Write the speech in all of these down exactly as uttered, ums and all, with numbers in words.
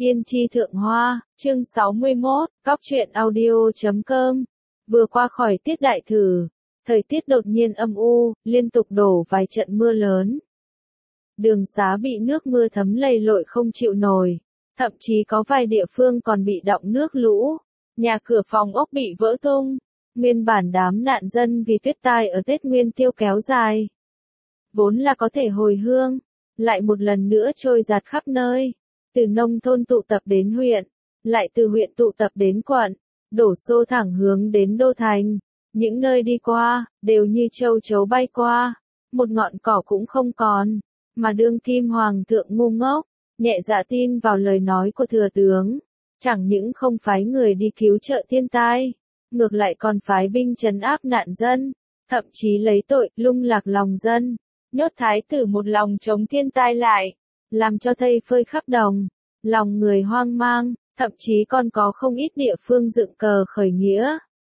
Yên chi thượng hoa, chương sáu mươi mốt, cóc truyện audio chấm com. Vừa qua khỏi tiết đại thử, thời tiết đột nhiên âm u, liên tục đổ vài trận mưa lớn. Đường xá bị nước mưa thấm lầy lội không chịu nổi, thậm chí có vài địa phương còn bị đọng nước lũ, nhà cửa phòng ốc bị vỡ tung. Nguyên bản đám nạn dân vì tuyết tai ở Tết Nguyên Tiêu kéo dài, vốn là có thể hồi hương, lại một lần nữa trôi dạt khắp nơi. Từ nông thôn tụ tập đến huyện, lại từ huyện tụ tập đến quận, đổ xô thẳng hướng đến đô thành. Những nơi đi qua, đều như châu chấu bay qua, một ngọn cỏ cũng không còn. Mà đương kim hoàng thượng ngu ngốc, nhẹ dạ tin vào lời nói của thừa tướng. Chẳng những không phái người đi cứu trợ thiên tai, ngược lại còn phái binh trấn áp nạn dân, thậm chí lấy tội lung lạc lòng dân, nhốt thái tử một lòng chống thiên tai lại, làm cho thây phơi khắp đồng, lòng người hoang mang, thậm chí còn có không ít địa phương dựng cờ khởi nghĩa.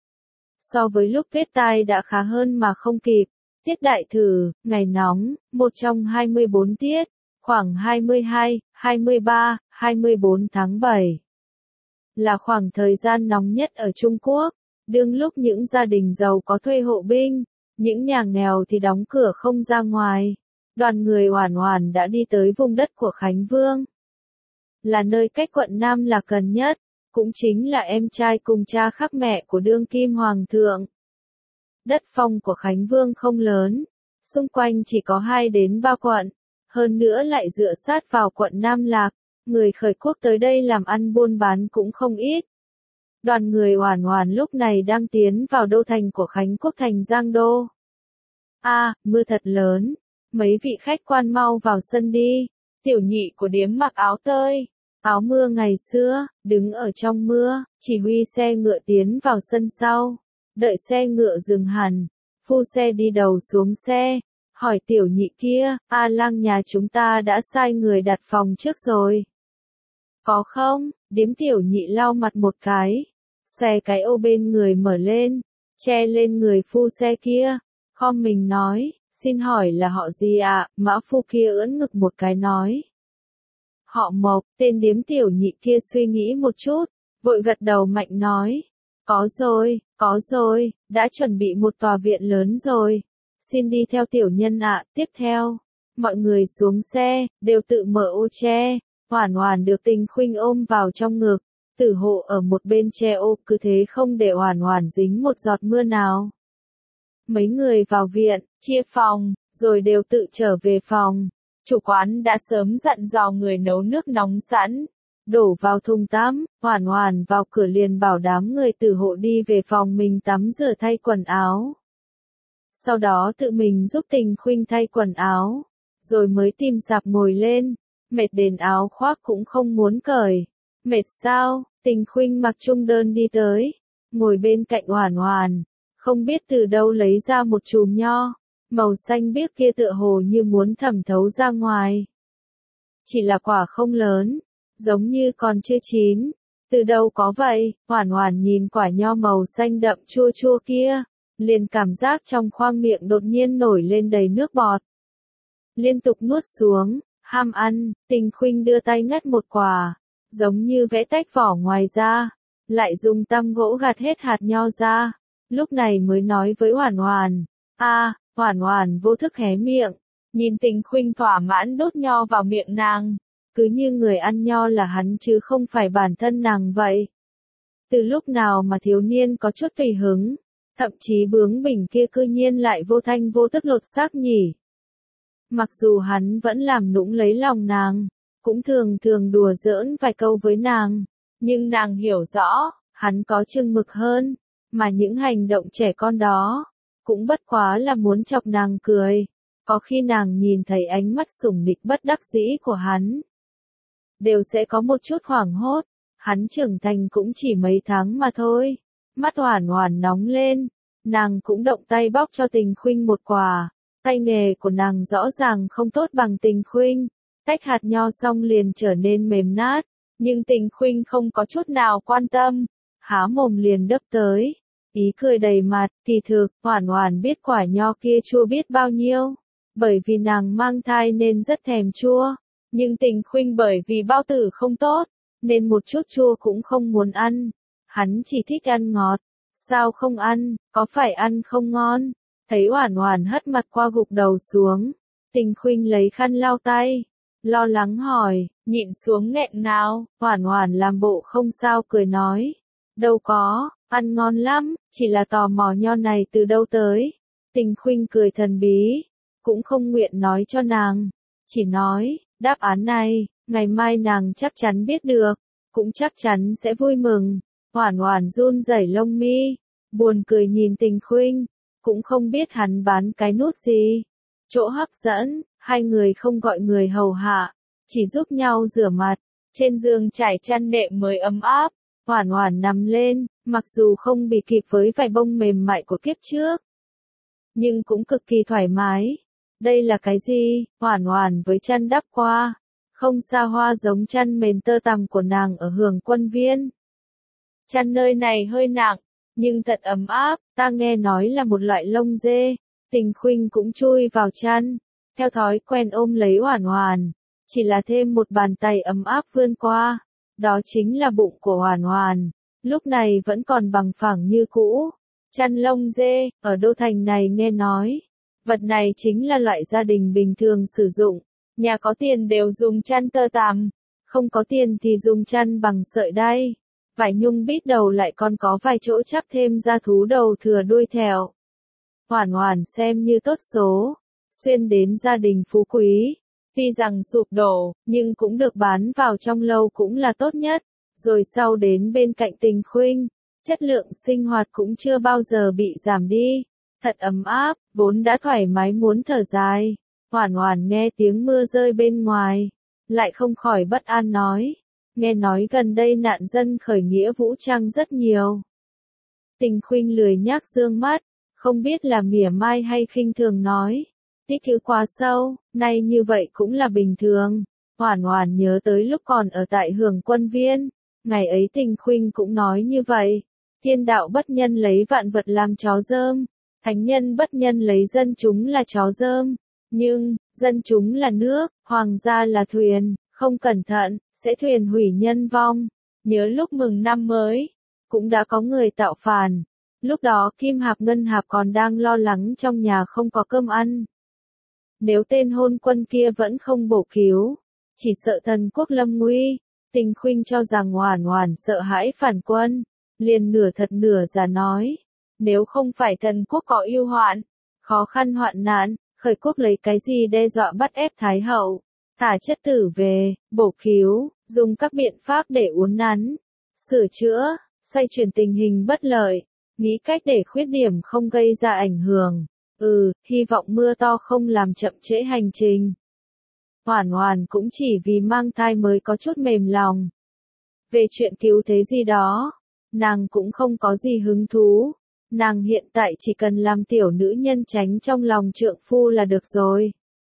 So với lúc tuyết tai đã khá hơn mà không kịp, tiết đại thử, ngày nóng, một trong hai mươi bốn tiết, khoảng hai mươi hai, hai mươi ba, hai mươi bốn tháng bảy. Là khoảng thời gian nóng nhất ở Trung Quốc, đương lúc những gia đình giàu có thuê hộ binh, những nhà nghèo thì đóng cửa không ra ngoài. Đoàn người Oản Oản đã đi tới vùng đất của Khánh Vương. Là nơi cách quận Nam Lạc gần nhất, cũng chính là em trai cùng cha khác mẹ của đương kim hoàng thượng. Đất phong của Khánh Vương không lớn, xung quanh chỉ có hai đến ba quận, hơn nữa lại dựa sát vào quận Nam Lạc, người khởi quốc tới đây làm ăn buôn bán cũng không ít. Đoàn người Oản Oản lúc này đang tiến vào đô thành của Khánh Quốc thành Giang Đô. A, à, mưa thật lớn. Mấy vị khách quan mau vào sân đi. Tiểu nhị của điếm mặc áo tơi, áo mưa ngày xưa, đứng ở trong mưa, chỉ huy xe ngựa tiến vào sân sau. Đợi xe ngựa dừng hẳn, phu xe đi đầu xuống xe, hỏi tiểu nhị kia, A Lang nhà chúng ta đã sai người đặt phòng trước rồi. Có không? Điếm tiểu nhị lau mặt một cái, xe cái ô bên người mở lên, che lên người phu xe kia, khom mình nói. Xin hỏi là họ gì ạ? À? Mã phu kia ưỡn ngực một cái nói. Họ Mộc, tên điếm tiểu nhị kia suy nghĩ một chút, vội gật đầu mạnh nói. Có rồi, có rồi, đã chuẩn bị một tòa viện lớn rồi. Xin đi theo tiểu nhân ạ. À. Tiếp theo, mọi người xuống xe, đều tự mở ô che. Oản Oản được Tình Khuynh ôm vào trong ngực, Tử Hộ ở một bên che ô, cứ thế không để Oản Oản dính một giọt mưa nào. Mấy người vào viện, chia phòng, rồi đều tự trở về phòng. Chủ quán đã sớm dặn dò người nấu nước nóng sẵn, đổ vào thùng tắm. Oản Oản vào cửa liền bảo đám người Tử Hộ đi về phòng mình tắm rửa thay quần áo. Sau đó tự mình giúp Tình Khuynh thay quần áo, rồi mới tìm sạp ngồi lên, mệt đến áo khoác cũng không muốn cởi. Mệt sao? Tình Khuynh mặc trung đơn đi tới, ngồi bên cạnh Oản Oản. Không biết từ đâu lấy ra một chùm nho, màu xanh biếc kia tựa hồ như muốn thẩm thấu ra ngoài. Chỉ là quả không lớn, giống như còn chưa chín. Từ đâu có vậy? Oản Oản nhìn quả nho màu xanh đậm chua chua kia, liền cảm giác trong khoang miệng đột nhiên nổi lên đầy nước bọt. Liên tục nuốt xuống, ham ăn. Tình Khuynh đưa tay ngắt một quả, giống như vẽ tách vỏ ngoài ra, lại dùng tăm gỗ gạt hết hạt nho ra. Lúc này mới nói với Oản Oản. A, à, Oản Oản vô thức hé miệng, nhìn Tình Khuynh thỏa mãn đút nho vào miệng nàng, cứ như người ăn nho là hắn chứ không phải bản thân nàng vậy. Từ lúc nào mà thiếu niên có chút tùy hứng, thậm chí bướng bỉnh kia cư nhiên lại vô thanh vô tức lột xác nhỉ. Mặc dù hắn vẫn làm nũng lấy lòng nàng, cũng thường thường đùa giỡn vài câu với nàng, nhưng nàng hiểu rõ, hắn có chừng mực hơn. Mà những hành động trẻ con đó, cũng bất quá là muốn chọc nàng cười. Có khi nàng nhìn thấy ánh mắt sủng nịch bất đắc dĩ của hắn, đều sẽ có một chút hoảng hốt. Hắn trưởng thành cũng chỉ mấy tháng mà thôi. Mắt Oản Oản nóng lên, nàng cũng động tay bóc cho Tình Khuynh một quả. Tay nghề của nàng rõ ràng không tốt bằng Tình Khuynh. Tách hạt nho xong liền trở nên mềm nát, nhưng Tình Khuynh không có chút nào quan tâm, há mồm liền đấp tới. Ý cười đầy mặt. Kỳ thực, Oản Oản biết quả nho kia chua biết bao nhiêu, bởi vì nàng mang thai nên rất thèm chua, nhưng Tình Khuynh bởi vì bao tử không tốt, nên một chút chua cũng không muốn ăn. Hắn chỉ thích ăn ngọt. Sao không ăn, có phải ăn không ngon? Thấy Oản Oản hất mặt qua gục đầu xuống. Tình Khuynh lấy khăn lau tay. Lo lắng hỏi, nhịn xuống nghẹn nào? Oản Oản làm bộ không sao cười nói. Đâu có, ăn ngon lắm, chỉ là tò mò nho này từ đâu tới. Tình Khuynh cười thần bí, cũng không nguyện nói cho nàng. Chỉ nói, đáp án này, ngày mai nàng chắc chắn biết được, cũng chắc chắn sẽ vui mừng. Oản Oản run rẩy lông mi, buồn cười nhìn Tình Khuynh, cũng không biết hắn bán cái nút gì. Chỗ hấp dẫn, hai người không gọi người hầu hạ, chỉ giúp nhau rửa mặt, trên giường trải chăn đệm mới ấm áp. Oản Oản nằm lên, mặc dù không bị kịp với vải bông mềm mại của kiếp trước, nhưng cũng cực kỳ thoải mái. Đây là cái gì? Oản Oản với chăn đắp qua, không xa hoa giống chăn mền tơ tằm của nàng ở Hưởng Quân Viên. Chăn nơi này hơi nặng, nhưng thật ấm áp, ta nghe nói là một loại lông dê. Tình Khuynh cũng chui vào chăn, theo thói quen ôm lấy Oản Oản, chỉ là thêm một bàn tay ấm áp vươn qua, đó chính là bụng của Oản Oản, lúc này vẫn còn bằng phẳng như cũ. Chăn lông dê, ở đô thành này nghe nói, vật này chính là loại gia đình bình thường sử dụng, nhà có tiền đều dùng chăn tơ tằm, không có tiền thì dùng chăn bằng sợi đay. Vải nhung bít đầu lại còn có vài chỗ chắp thêm da thú đầu thừa đuôi thẻo. Oản Oản xem như tốt số, xuyên đến gia đình phú quý, tuy rằng sụp đổ, nhưng cũng được bán vào trong lâu cũng là tốt nhất. Rồi sau đến bên cạnh Tình Khuynh, chất lượng sinh hoạt cũng chưa bao giờ bị giảm đi, thật ấm áp, vốn đã thoải mái muốn thở dài. Oản Oản nghe tiếng mưa rơi bên ngoài, lại không khỏi bất an nói, nghe nói gần đây nạn dân khởi nghĩa vũ trang rất nhiều. Tình Khuynh lười nhác dương mắt, không biết là mỉa mai hay khinh thường nói, tích trữ quá sâu, nay như vậy cũng là bình thường. Oản Oản nhớ tới lúc còn ở tại Hưởng Quân Viên, ngày ấy Tình Khuynh cũng nói như vậy, thiên đạo bất nhân lấy vạn vật làm chó dơm, thánh nhân bất nhân lấy dân chúng là chó dơm, nhưng, dân chúng là nước, hoàng gia là thuyền, không cẩn thận, sẽ thuyền hủy nhân vong. Nhớ lúc mừng năm mới, cũng đã có người tạo phản. Lúc đó Kim Hạp Ngân Hạp còn đang lo lắng trong nhà không có cơm ăn. Nếu tên hôn quân kia vẫn không bổ cứu, chỉ sợ thần quốc lâm nguy. Tình Khuynh cho rằng Oản Oản sợ hãi phản quân, liền nửa thật nửa giả nói, nếu không phải thần quốc có yêu hoạn, khó khăn hoạn nạn, khởi quốc lấy cái gì đe dọa bắt ép Thái hậu, thả chất tử về, bổ cứu, dùng các biện pháp để uốn nắn, sửa chữa, xoay chuyển tình hình bất lợi, nghĩ cách để khuyết điểm không gây ra ảnh hưởng. Ừ, hy vọng mưa to không làm chậm trễ hành trình. Oản Oản cũng chỉ vì mang thai mới có chút mềm lòng. Về chuyện cứu thế gì đó, nàng cũng không có gì hứng thú. Nàng hiện tại chỉ cần làm tiểu nữ nhân tránh trong lòng trượng phu là được rồi.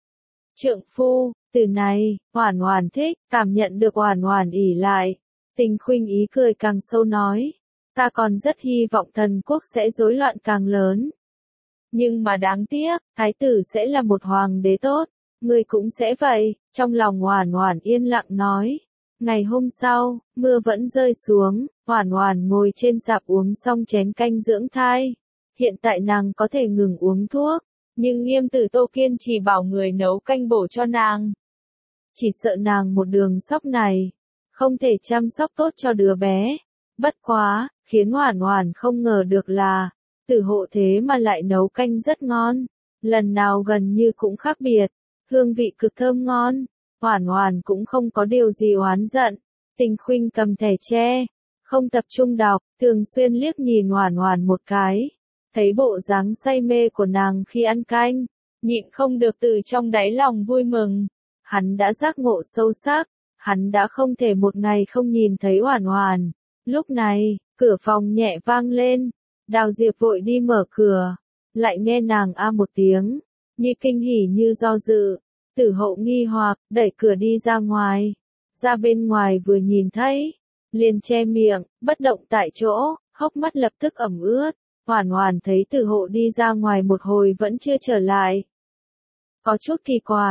Trượng phu, từ này, Oản Oản thích, cảm nhận được Oản Oản ỷ lại. Tình Khuynh ý cười càng sâu nói, ta còn rất hy vọng thần quốc sẽ rối loạn càng lớn. Nhưng mà đáng tiếc, thái tử sẽ là một hoàng đế tốt, ngươi cũng sẽ vậy. Trong lòng Oản Oản yên lặng nói. Ngày hôm sau, mưa vẫn rơi xuống, Oản Oản ngồi trên sạp uống xong chén canh dưỡng thai. Hiện tại nàng có thể ngừng uống thuốc, nhưng Nghiêm Tử Tô kiên trì bảo người nấu canh bổ cho nàng. Chỉ sợ nàng một đường sóc này, không thể chăm sóc tốt cho đứa bé. Bất quá, khiến Oản Oản không ngờ được là, Tử Hộ thế mà lại nấu canh rất ngon, lần nào gần như cũng khác biệt, hương vị cực thơm ngon. Oản Oản cũng không có điều gì oán giận. Tình Khuynh cầm thẻ tre, không tập trung đọc, thường xuyên liếc nhìn Oản Oản một cái, thấy bộ dáng say mê của nàng khi ăn canh, nhịn không được từ trong đáy lòng vui mừng. Hắn đã giác ngộ sâu sắc, hắn đã không thể một ngày không nhìn thấy Oản Oản. Lúc này, cửa phòng nhẹ vang lên, Đào Diệp vội đi mở cửa, lại nghe nàng a một tiếng, như kinh hỉ như do dự. Tử Hậu nghi hoặc, đẩy cửa đi ra ngoài. Ra bên ngoài vừa nhìn thấy, liền che miệng, bất động tại chỗ, hốc mắt lập tức ẩm ướt. Oản Oản thấy Tử Hậu đi ra ngoài một hồi vẫn chưa trở lại. Có chút kỳ quái,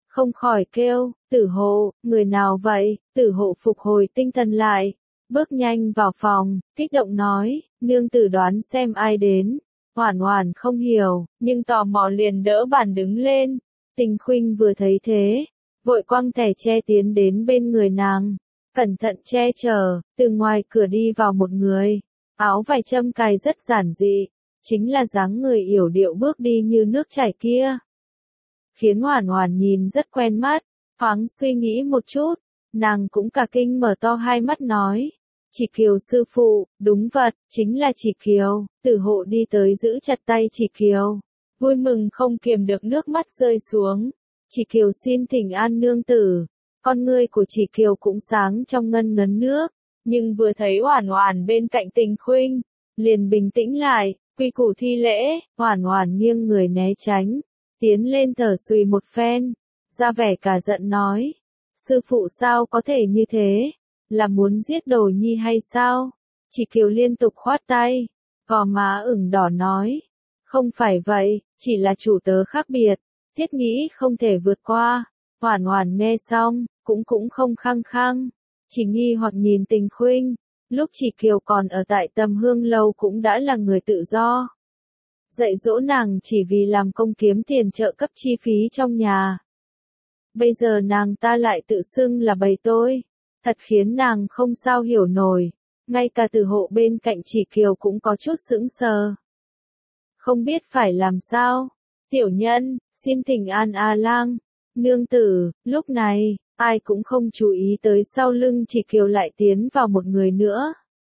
không khỏi kêu, Tử Hộ, người nào vậy? Tử Hộ phục hồi tinh thần lại, bước nhanh vào phòng, kích động nói, nương tử đoán xem ai đến. Hoản Hoản không hiểu, nhưng tò mò liền đỡ bàn đứng lên. Tình Khuynh vừa thấy thế, vội quăng thẻ tre tiến đến bên người nàng, cẩn thận che chở. Từ ngoài cửa đi vào một người, áo vải châm cài rất giản dị, chính là dáng người yểu điệu bước đi như nước chảy kia, khiến Hoản Hoản nhìn rất quen mắt. Thoáng suy nghĩ một chút, nàng cũng cả kinh mở to hai mắt nói, Chỉ Kiều sư phụ, đúng vật, chính là Chỉ Kiều. Tử Hộ đi tới giữ chặt tay Chỉ Kiều, vui mừng không kiềm được nước mắt rơi xuống. Chỉ Kiều xin thỉnh an nương tử. Con ngươi của Chỉ Kiều cũng sáng trong ngân ngấn nước, nhưng vừa thấy Hoản Hoản bên cạnh Tình Khuynh, liền bình tĩnh lại, quy củ thi lễ. Hoản Hoản nghiêng người né tránh, tiến lên thở sùi một phen, ra vẻ cả giận nói, sư phụ sao có thể như thế, là muốn giết Đồ Nhi hay sao? Chỉ Kiều liên tục khoát tay, gò má ửng đỏ nói, không phải vậy, chỉ là chủ tớ khác biệt, thiết nghĩ không thể vượt qua. Hoản Hoản nghe xong, cũng cũng không khăng khăng, chỉ nghi hoặc nhìn Tình Khuynh. Lúc Chỉ Kiều còn ở tại Tầm Hương Lâu cũng đã là người tự do, dạy dỗ nàng chỉ vì làm công kiếm tiền trợ cấp chi phí trong nhà. Bây giờ nàng ta lại tự xưng là bầy tôi, thật khiến nàng không sao hiểu nổi. Ngay cả Tử Hộ bên cạnh Chỉ Kiều cũng có chút sững sờ, không biết phải làm sao. Tiểu nhân, xin thỉnh an A Lang, nương tử. Lúc này, ai cũng không chú ý tới sau lưng Chỉ Kiều lại tiến vào một người nữa.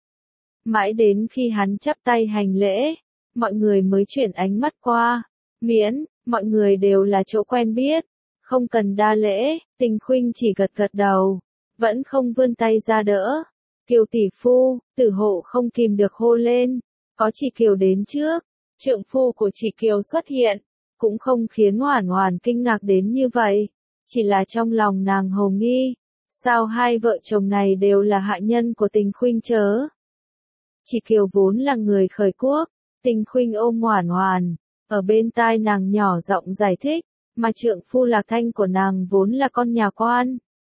Mãi đến khi hắn chắp tay hành lễ, mọi người mới chuyển ánh mắt qua, miễn, mọi người đều là chỗ quen biết, không cần đa lễ. Tình Khuynh chỉ gật gật đầu, vẫn không vươn tay ra đỡ. Kiều tỷ phu. Tử Hộ không kìm được hô lên, có Chỉ Kiều đến trước. Trượng phu của Chỉ Kiều xuất hiện, cũng không khiến Hoản Hoản kinh ngạc đến như vậy, chỉ là trong lòng nàng hồ nghi, sao hai vợ chồng này đều là hạ nhân của Tình Khuynh chớ? Chỉ Kiều vốn là người khởi quốc. Tình Khuynh ôm Hoản Hoản, ở bên tai nàng nhỏ giọng giải thích, mà trượng phu Lạc Thanh của nàng vốn là con nhà quan.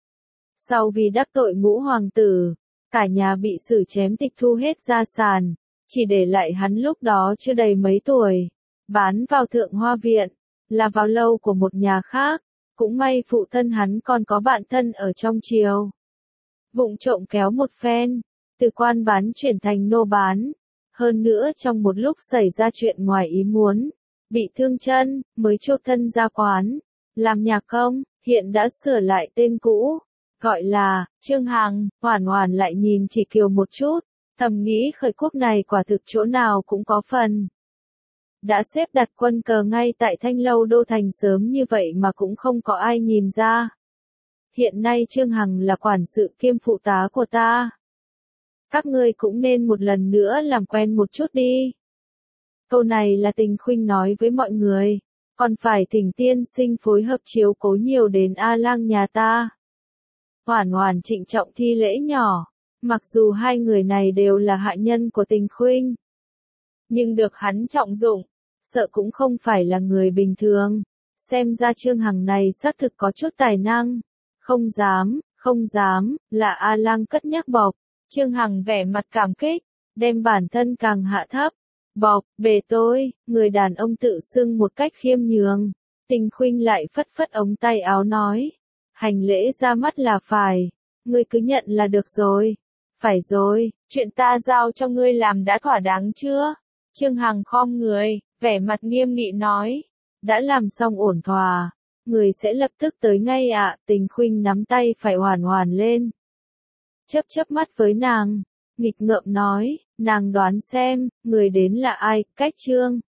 Sau vì đắc tội ngũ hoàng tử, cả nhà bị xử chém tịch thu hết gia sản, chỉ để lại hắn lúc đó chưa đầy mấy tuổi, bán vào Thượng Hoa Viện, là vào lâu của một nhà khác. Cũng may phụ thân hắn còn có bạn thân ở trong triều, vụng trộm kéo một phen, từ quan bán chuyển thành nô bán. Hơn nữa trong một lúc xảy ra chuyện ngoài ý muốn, bị thương chân, mới chốt thân ra quán, làm nhà công, hiện đã sửa lại tên cũ, gọi là Trương Hằng. Hoản Hoản lại nhìn Chỉ Kiều một chút, thầm nghĩ khởi quốc này quả thực chỗ nào cũng có phần. Đã xếp đặt quân cờ ngay tại Thanh Lâu đô thành sớm như vậy mà cũng không có ai nhìn ra. Hiện nay Trương Hằng là quản sự kiêm phụ tá của ta. Các ngươi cũng nên một lần nữa làm quen một chút đi. Câu này là Tình Khuynh nói với mọi người, còn phải thỉnh tiên sinh phối hợp chiếu cố nhiều đến A Lang nhà ta. Hoản Hoản trịnh trọng thi lễ nhỏ, mặc dù hai người này đều là hạ nhân của Tình Khuynh, nhưng được hắn trọng dụng, sợ cũng không phải là người bình thường. Xem ra Trương Hằng này xác thực có chút tài năng. Không dám, không dám, là A Lang cất nhắc bộc. Trương Hằng vẻ mặt cảm kích, đem bản thân càng hạ thấp. Bộc, bề tôi, người đàn ông tự xưng một cách khiêm nhường. Tình Khuynh lại phất phất ống tay áo nói, hành lễ ra mắt là phải, ngươi cứ nhận là được rồi. Phải rồi, chuyện ta giao cho ngươi làm đã thỏa đáng chưa? Trương Hằng khom người, vẻ mặt nghiêm nghị nói, đã làm xong ổn thỏa, người sẽ lập tức tới ngay ạ. À. Tình Khuynh nắm tay phải Hoản Hoản lên, chớp chớp mắt với nàng, nghịch ngợm nói, nàng đoán xem, người đến là ai? Cách Trương